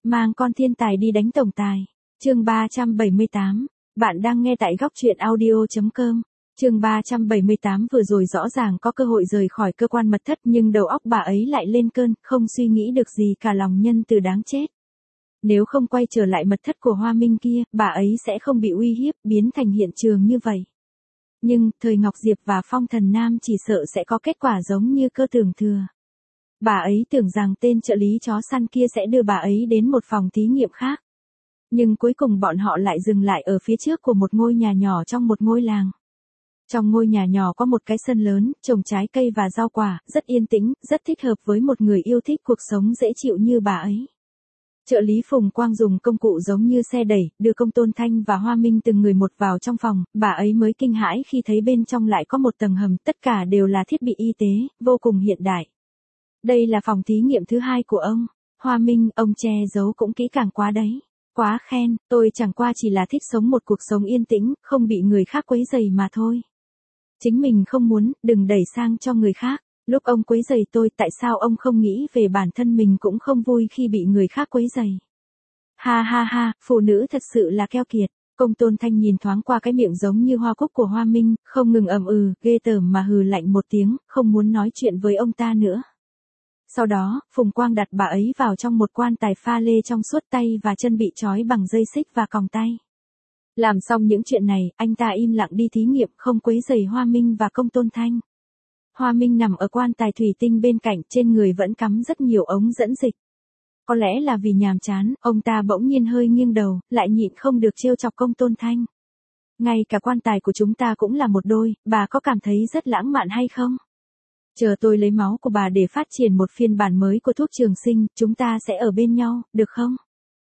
Mang con thiên tài đi đánh tổng tài. Chương 378. Bạn đang nghe tại góc truyện audio.com. Chương 378 vừa rồi rõ ràng có cơ hội rời khỏi cơ quan mật thất nhưng đầu óc bà ấy lại lên cơn, không suy nghĩ được gì cả, lòng nhân từ đáng chết. Nếu không quay trở lại mật thất của Hoa Minh kia, bà ấy sẽ không bị uy hiếp, biến thành hiện trường như vậy. Nhưng, Thời Ngọc Diệp và Phong Thần Nam chỉ sợ sẽ có kết quả giống như cơ tưởng thừa. Bà ấy tưởng rằng tên trợ lý chó săn kia sẽ đưa bà ấy đến một phòng thí nghiệm khác. Nhưng cuối cùng bọn họ lại dừng lại ở phía trước của một ngôi nhà nhỏ trong một ngôi làng. Trong ngôi nhà nhỏ có một cái sân lớn, trồng trái cây và rau quả, rất yên tĩnh, rất thích hợp với một người yêu thích cuộc sống dễ chịu như bà ấy. Trợ lý Phùng Quang dùng công cụ giống như xe đẩy, đưa Công Tôn Thanh và Hoa Minh từng người một vào trong phòng, bà ấy mới kinh hãi khi thấy bên trong lại có một tầng hầm, tất cả đều là thiết bị y tế, vô cùng hiện đại. Đây là phòng thí nghiệm thứ 2 của ông. Hoa Minh, ông che giấu cũng kỹ càng quá đấy. Quá khen, tôi chẳng qua chỉ là thích sống một cuộc sống yên tĩnh, không bị người khác quấy rầy mà thôi. Chính mình không muốn, đừng đẩy sang cho người khác. Lúc ông quấy rầy tôi, tại sao ông không nghĩ về bản thân mình cũng không vui khi bị người khác quấy rầy? Ha ha ha, phụ nữ thật sự là keo kiệt. Công Tôn Thanh nhìn thoáng qua cái miệng giống như hoa cúc của Hoa Minh, không ngừng ghê tởm mà hừ lạnh một tiếng, không muốn nói chuyện với ông ta nữa. Sau đó, Phùng Quang đặt bà ấy vào trong một quan tài pha lê trong suốt, tay và chân bị trói bằng dây xích và còng tay. Làm xong những chuyện này, anh ta im lặng đi thí nghiệm, không quấy rầy Hoa Minh và Công Tôn Thanh. Hoa Minh nằm ở quan tài thủy tinh bên cạnh, trên người vẫn cắm rất nhiều ống dẫn dịch. Có lẽ là vì nhàm chán, ông ta bỗng nhiên hơi nghiêng đầu, lại nhịn không được trêu chọc Công Tôn Thanh. Ngay cả quan tài của chúng ta cũng là một đôi, bà có cảm thấy rất lãng mạn hay không? Chờ tôi lấy máu của bà để phát triển một phiên bản mới của thuốc trường sinh, chúng ta sẽ ở bên nhau, được không?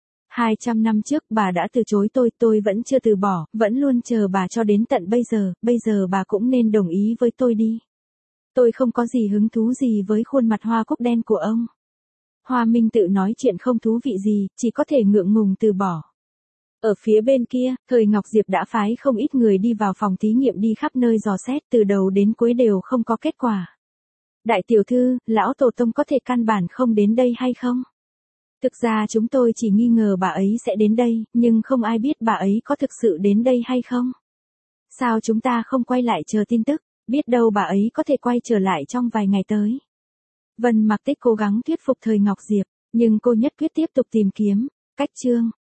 200 năm trước bà đã từ chối tôi vẫn chưa từ bỏ, vẫn luôn chờ bà cho đến tận bây giờ bà cũng nên đồng ý với tôi đi. Tôi không có gì hứng thú gì với khuôn mặt hoa cúc đen của ông. Hoa Minh tự nói chuyện không thú vị gì, chỉ có thể ngượng ngùng từ bỏ. Ở phía bên kia, Thời Ngọc Diệp đã phái không ít người đi vào phòng thí nghiệm, đi khắp nơi dò xét, từ đầu đến cuối đều không có kết quả. Đại tiểu thư, lão tổ tông có thể căn bản không đến đây hay không? Thực ra chúng tôi chỉ nghi ngờ bà ấy sẽ đến đây, nhưng không ai biết bà ấy có thực sự đến đây hay không. Sao chúng ta không quay lại chờ tin tức, biết đâu bà ấy có thể quay trở lại trong vài ngày tới. Vân Mặc Tích cố gắng thuyết phục Thời Ngọc Diệp, nhưng cô nhất quyết tiếp tục tìm kiếm. Cách chương